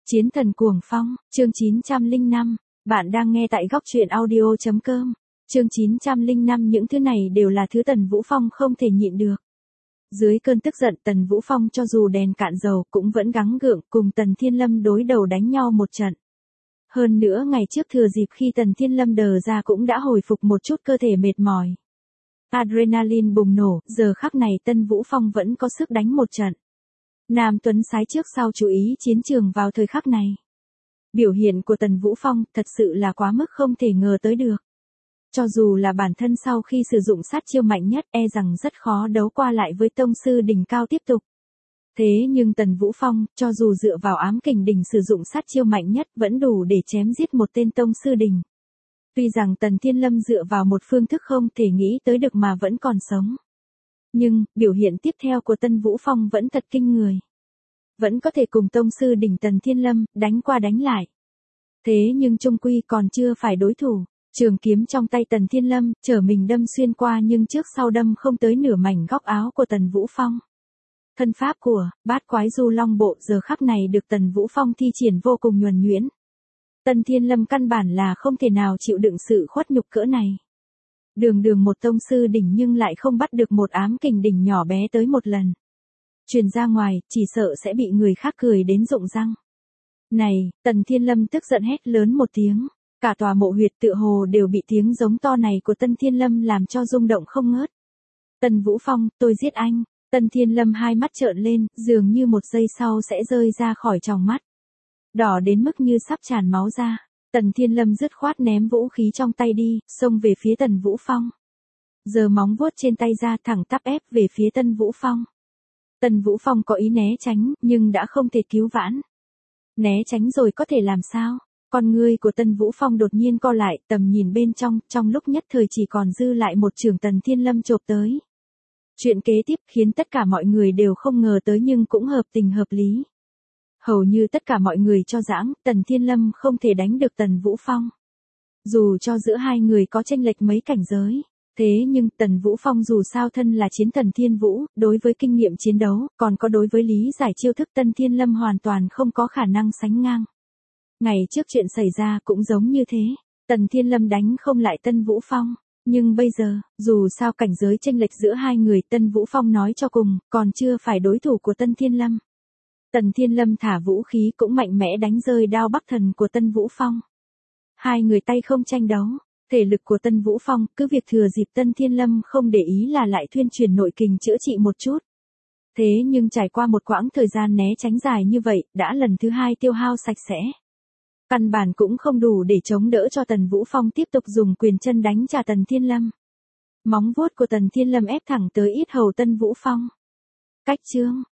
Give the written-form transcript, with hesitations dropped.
Chiến thần cuồng phong, chương 905, bạn đang nghe tại góc truyện audio.com. Chương 905 những thứ này đều là thứ Tần Vũ Phong không thể nhịn được. Dưới cơn tức giận Tần Vũ Phong cho dù đèn cạn dầu cũng vẫn gắng gượng cùng Tần Thiên Lâm đối đầu đánh nhau một trận. Hơn nữa ngày trước thừa dịp khi Tần Thiên Lâm đờ ra cũng đã hồi phục một chút cơ thể mệt mỏi. Adrenaline bùng nổ, giờ khắc này Tần Vũ Phong vẫn có sức đánh một trận. Nam Tuấn Sái trước sau chú ý chiến trường vào thời khắc này. Biểu hiện của Tần Vũ Phong thật sự là quá mức không thể ngờ tới được. Cho dù là bản thân sau khi sử dụng sát chiêu mạnh nhất e rằng rất khó đấu qua lại với tông sư đỉnh cao tiếp tục. Thế nhưng Tần Vũ Phong, cho dù dựa vào ám kình đỉnh sử dụng sát chiêu mạnh nhất vẫn đủ để chém giết một tên tông sư đỉnh. Tuy rằng Tần Thiên Lâm dựa vào một phương thức không thể nghĩ tới được mà vẫn còn sống. Nhưng, biểu hiện tiếp theo của Tần Vũ Phong vẫn thật kinh người. Vẫn có thể cùng tông sư đỉnh Tần Thiên Lâm, đánh qua đánh lại. Thế nhưng chung quy còn chưa phải đối thủ. Trường kiếm trong tay Tần Thiên Lâm, trở mình đâm xuyên qua nhưng trước sau đâm không tới nửa mảnh góc áo của Tần Vũ Phong. Thân pháp của Bát Quái Du Long Bộ giờ khắc này được Tần Vũ Phong thi triển vô cùng nhuần nhuyễn. Tần Thiên Lâm căn bản là không thể nào chịu đựng sự khuất nhục cỡ này. Đường đường một tông sư đỉnh nhưng lại không bắt được một ám kình đỉnh nhỏ bé tới một lần. Truyền ra ngoài, chỉ sợ sẽ bị người khác cười đến rụng răng. Này, Tần Thiên Lâm tức giận hét lớn một tiếng. Cả tòa mộ huyệt tựa hồ đều bị tiếng giống to này của Tần Thiên Lâm làm cho rung động không ngớt. Tần Vũ Phong, tôi giết anh. Tần Thiên Lâm hai mắt trợn lên, dường như một giây sau sẽ rơi ra khỏi tròng mắt. Đỏ đến mức như sắp tràn máu ra. Tần Thiên Lâm dứt khoát ném vũ khí trong tay đi, xông về phía Tần Vũ Phong. Giơ móng vuốt trên tay ra thẳng tắp ép về phía Tần Vũ Phong. Tần Vũ Phong có ý né tránh, nhưng đã không thể cứu vãn. Né tránh rồi có thể làm sao? Con ngươi của Tần Vũ Phong đột nhiên co lại, tầm nhìn bên trong lúc nhất thời chỉ còn dư lại một chưởng Tần Thiên Lâm chộp tới. Chuyện kế tiếp khiến tất cả mọi người đều không ngờ tới nhưng cũng hợp tình hợp lý. Hầu như tất cả mọi người cho rằng Tần Thiên Lâm không thể đánh được Tần Vũ Phong. Dù cho giữa hai người có chênh lệch mấy cảnh giới. Thế nhưng Tần Vũ Phong dù sao thân là chiến thần Thiên Vũ, đối với kinh nghiệm chiến đấu, còn có đối với lý giải chiêu thức Tần Thiên Lâm hoàn toàn không có khả năng sánh ngang. Ngày trước chuyện xảy ra cũng giống như thế, Tần Thiên Lâm đánh không lại Tần Vũ Phong, nhưng bây giờ, dù sao cảnh giới chênh lệch giữa hai người Tần Vũ Phong nói cho cùng, còn chưa phải đối thủ của Tần Thiên Lâm. Tần Thiên Lâm thả vũ khí cũng mạnh mẽ đánh rơi đao bắc thần của Tần Vũ Phong. Hai người tay không tranh đấu. Thể lực của Tần Vũ Phong, cứ việc thừa dịp Tần Thiên Lâm không để ý là lại thuyên truyền nội kình chữa trị một chút. Thế nhưng trải qua một quãng thời gian né tránh dài như vậy, đã lần thứ hai tiêu hao sạch sẽ. Căn bản cũng không đủ để chống đỡ cho Tần Vũ Phong tiếp tục dùng quyền chân đánh trả Tần Thiên Lâm. Móng vuốt của Tần Thiên Lâm ép thẳng tới yết hầu Tần Vũ Phong. Cách chương,